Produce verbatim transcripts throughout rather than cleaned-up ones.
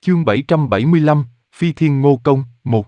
Chương bảy trăm bảy mươi lăm, Phi Thiên Ngô Công, một.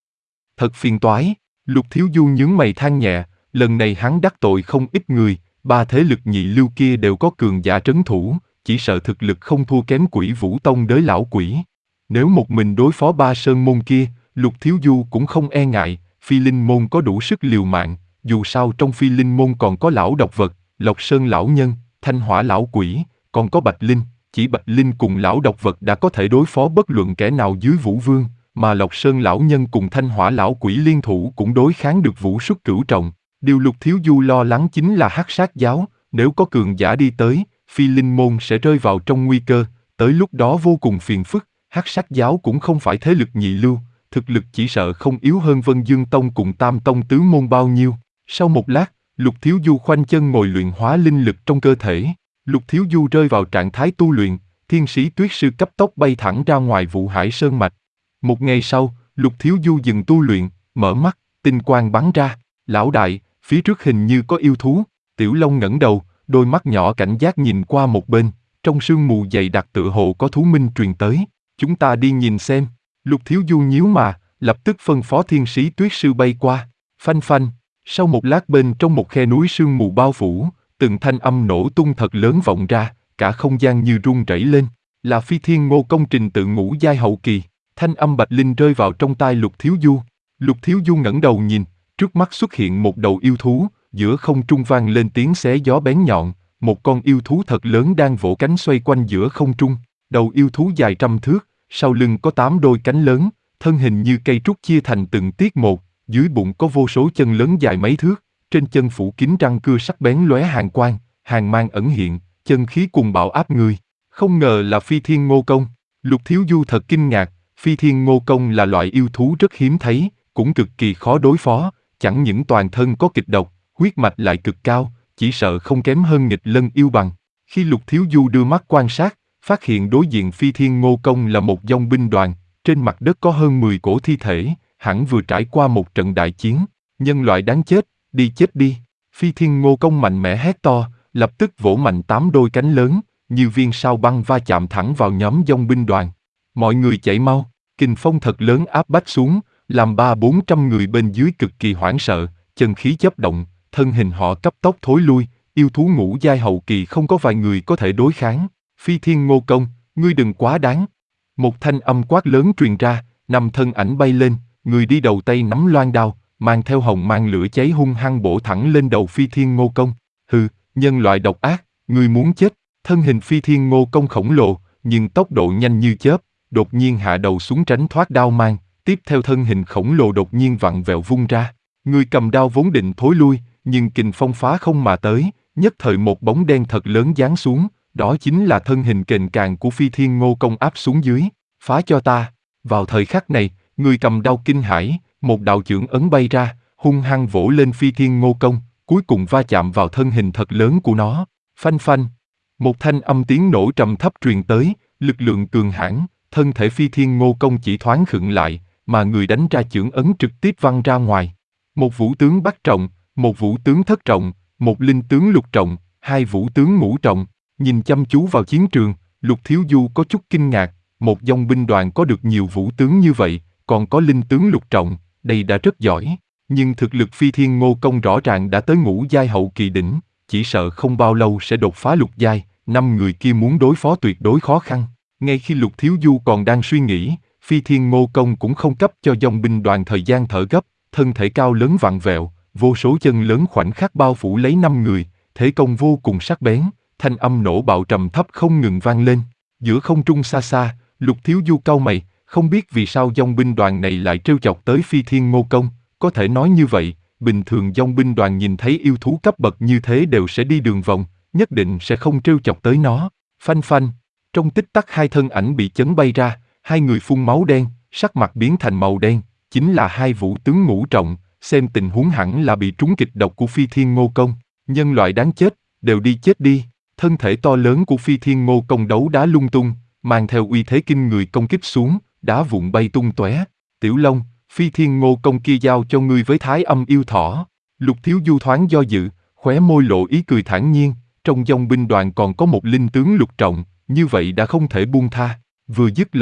Thật phiền toái, Lục Thiếu Du nhướng mày than nhẹ, lần này hắn đắc tội không ít người, ba thế lực nhị lưu kia đều có cường giả trấn thủ, chỉ sợ thực lực không thua kém Quỷ Vũ Tông đới lão quỷ. Nếu một mình đối phó ba sơn môn kia, Lục Thiếu Du cũng không e ngại, Phi Linh môn có đủ sức liều mạng, dù sao trong Phi Linh môn còn có lão độc vật, Lộc Sơn lão nhân, Thanh Hỏa lão quỷ, còn có Bạch Linh. Chỉ Bạch Linh cùng lão độc vật đã có thể đối phó bất luận kẻ nào dưới Vũ Vương, mà Lộc Sơn lão nhân cùng Thanh Hỏa lão quỷ liên thủ cũng đối kháng được Vũ Xuất Cửu Trọng. Điều Lục Thiếu Du lo lắng chính là Hắc Sát giáo, nếu có cường giả đi tới, Phi Linh môn sẽ rơi vào trong nguy cơ, tới lúc đó vô cùng phiền phức. Hắc Sát giáo cũng không phải thế lực nhị lưu, thực lực chỉ sợ không yếu hơn Vân Dương Tông cùng Tam Tông tứ môn bao nhiêu. Sau một lát, Lục Thiếu Du khoanh chân ngồi luyện hóa linh lực trong cơ thể. Lục Thiếu Du rơi vào trạng thái tu luyện, Thiên Sĩ Tuyết Sư cấp tốc bay thẳng ra ngoài Vũ Hải Sơn Mạch. Một ngày sau, Lục Thiếu Du dừng tu luyện, mở mắt, tinh quang bắn ra. Lão đại, phía trước hình như có yêu thú. Tiểu Long ngẩng đầu, đôi mắt nhỏ cảnh giác nhìn qua một bên, trong sương mù dày đặc tựa hồ có thú minh truyền tới. Chúng ta đi nhìn xem. Lục Thiếu Du nhíu mà, lập tức phân phó Thiên Sĩ Tuyết Sư bay qua. Phanh phanh, sau một lát bên trong một khe núi sương mù bao phủ, từng thanh âm nổ tung thật lớn vọng ra, cả không gian như rung rẩy lên, là Phi Thiên Ngô Công trình tự ngũ giai hậu kỳ. Thanh âm Bạch Linh rơi vào trong tai Lục Thiếu Du. Lục Thiếu Du ngẩng đầu nhìn, trước mắt xuất hiện một đầu yêu thú, giữa không trung vang lên tiếng xé gió bén nhọn, một con yêu thú thật lớn đang vỗ cánh xoay quanh giữa không trung. Đầu yêu thú dài trăm thước, sau lưng có tám đôi cánh lớn, thân hình như cây trúc chia thành từng tiết một, dưới bụng có vô số chân lớn dài mấy thước, trên chân phủ kín răng cưa sắc bén lóe hàn quang, hàn mang ẩn hiện, chân khí cuồng bạo áp người. Không ngờ là Phi Thiên Ngô Công. Lục Thiếu Du thật kinh ngạc, Phi Thiên Ngô Công là loại yêu thú rất hiếm thấy, cũng cực kỳ khó đối phó, chẳng những toàn thân có kịch độc, huyết mạch lại cực cao, chỉ sợ không kém hơn nghịch lân yêu bằng. Khi Lục Thiếu Du đưa mắt quan sát, phát hiện đối diện Phi Thiên Ngô Công là một dòng binh đoàn, trên mặt đất có hơn mười cổ thi thể, hẳn vừa trải qua một trận đại chiến. Nhân loại đáng chết, đi chết đi. Phi Thiên Ngô Công mạnh mẽ hét to, lập tức vỗ mạnh tám đôi cánh lớn, như viên sao băng va chạm thẳng vào nhóm dòng binh đoàn. Mọi người chạy mau, kình phong thật lớn áp bách xuống, làm ba bốn trăm người bên dưới cực kỳ hoảng sợ, chân khí chớp động, thân hình họ cấp tốc thối lui, yêu thú ngũ giai hậu kỳ không có vài người có thể đối kháng. Phi Thiên Ngô Công, ngươi đừng quá đáng. Một thanh âm quát lớn truyền ra, năm thân ảnh bay lên, người đi đầu tay nắm loan đao, mang theo hồng mang lửa cháy hung hăng bổ thẳng lên đầu Phi Thiên Ngô Công. Hừ, nhân loại độc ác, ngươi muốn chết. Thân hình Phi Thiên Ngô Công khổng lồ, nhưng tốc độ nhanh như chớp, đột nhiên hạ đầu xuống tránh thoát đao mang, tiếp theo thân hình khổng lồ đột nhiên vặn vẹo vung ra. Người cầm đao vốn định thối lui, nhưng kình phong phá không mà tới, nhất thời một bóng đen thật lớn giáng xuống, đó chính là thân hình kềnh càng của Phi Thiên Ngô Công áp xuống dưới. Phá cho ta. Vào thời khắc này, người cầm đao kinh hãi, một đạo chưởng ấn bay ra, hung hăng vỗ lên Phi Thiên Ngô Công, cuối cùng va chạm vào thân hình thật lớn của nó. Phanh phanh. Một thanh âm tiếng nổ trầm thấp truyền tới, lực lượng cường hãn, thân thể Phi Thiên Ngô Công chỉ thoáng khựng lại, mà người đánh ra chưởng ấn trực tiếp văng ra ngoài. Một vũ tướng bát trọng, một vũ tướng thất trọng, một linh tướng lục trọng, hai vũ tướng ngũ trọng. Nhìn chăm chú vào chiến trường, Lục Thiếu Du có chút kinh ngạc, một dòng binh đoàn có được nhiều vũ tướng như vậy, còn có linh tướng lục trọng, đây đã rất giỏi. Nhưng thực lực Phi Thiên Ngô Công rõ ràng đã tới ngũ giai hậu kỳ đỉnh, chỉ sợ không bao lâu sẽ đột phá lục giai, năm người kia muốn đối phó tuyệt đối khó khăn. Ngay khi Lục Thiếu Du còn đang suy nghĩ, Phi Thiên Ngô Công cũng không cấp cho dòng binh đoàn thời gian thở gấp, thân thể cao lớn vặn vẹo, vô số chân lớn khoảnh khắc bao phủ lấy năm người, thế công vô cùng sắc bén, thanh âm nổ bạo trầm thấp không ngừng vang lên. Giữa không trung xa xa, Lục Thiếu Du cau mày, không biết vì sao dòng binh đoàn này lại trêu chọc tới Phi Thiên Ngô Công. Có thể nói như vậy, bình thường dòng binh đoàn nhìn thấy yêu thú cấp bậc như thế đều sẽ đi đường vòng, nhất định sẽ không trêu chọc tới nó. Phanh phanh, trong tích tắc hai thân ảnh bị chấn bay ra, hai người phun máu đen, sắc mặt biến thành màu đen, chính là hai vũ tướng ngũ trọng, xem tình huống hẳn là bị trúng kịch độc của Phi Thiên Ngô Công. Nhân loại đáng chết, đều đi chết đi. Thân thể to lớn của Phi Thiên Ngô Công đấu đá lung tung, mang theo uy thế kinh người công kích xuống, đá vụn bay tung tóe. Tiểu Long, Phi Thiên Ngô Công kia giao cho ngươi với Thái Âm yêu thỏ. Lục Thiếu Du thoáng do dự, khóe môi lộ ý cười thản nhiên, trong dòng binh đoàn còn có một linh tướng lục trọng, như vậy đã không thể buông tha. Vừa dứt lời,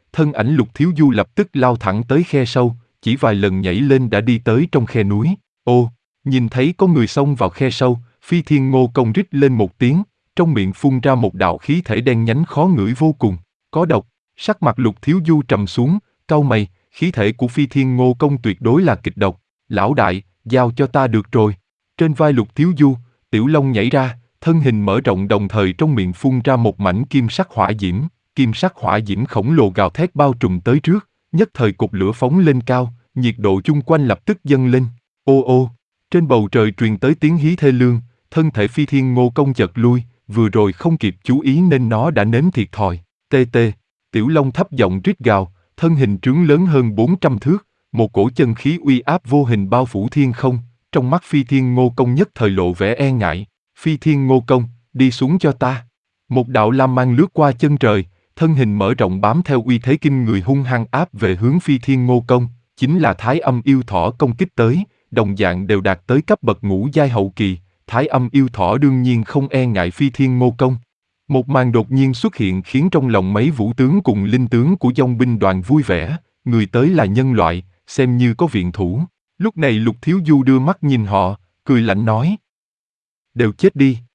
thân ảnh Lục Thiếu Du lập tức lao thẳng tới khe sâu, chỉ vài lần nhảy lên đã đi tới trong khe núi. Ô, nhìn thấy có người xông vào khe sâu, Phi Thiên Ngô Công rít lên một tiếng, trong miệng phun ra một đạo khí thể đen nhánh khó ngửi vô cùng, có độc. Sắc mặt Lục Thiếu Du trầm xuống, cau mày, khí thể của Phi Thiên Ngô Công tuyệt đối là kịch độc. Lão đại, giao cho ta được rồi. Trên vai Lục Thiếu Du, Tiểu Long nhảy ra, thân hình mở rộng đồng thời trong miệng phun ra một mảnh kim sắc hỏa diễm, kim sắc hỏa diễm khổng lồ gào thét bao trùm tới trước, nhất thời cột lửa phóng lên cao, nhiệt độ chung quanh lập tức dâng lên. Ô ô, trên bầu trời truyền tới tiếng hí thê lương, thân thể Phi Thiên Ngô Công chợt lui, vừa rồi không kịp chú ý nên nó đã nếm thiệt thòi. Tê tê, Tiểu Long thấp giọng rít gào, thân hình trướng lớn hơn bốn trăm thước, một cổ chân khí uy áp vô hình bao phủ thiên không, trong mắt Phi Thiên Ngô Công nhất thời lộ vẻ e ngại. Phi Thiên Ngô Công, đi xuống cho ta. Một đạo lam mang lướt qua chân trời, thân hình mở rộng bám theo uy thế kinh người hung hăng áp về hướng Phi Thiên Ngô Công, chính là Thái Âm Yêu Thỏ công kích tới, đồng dạng đều đạt tới cấp bậc ngũ giai hậu kỳ, Thái Âm Yêu Thỏ đương nhiên không e ngại Phi Thiên Ngô Công. Một màn đột nhiên xuất hiện khiến trong lòng mấy vũ tướng cùng linh tướng của dòng binh đoàn vui vẻ, người tới là nhân loại, xem như có viện thủ. Lúc này Lục Thiếu Du đưa mắt nhìn họ, cười lạnh nói. Đều chết đi.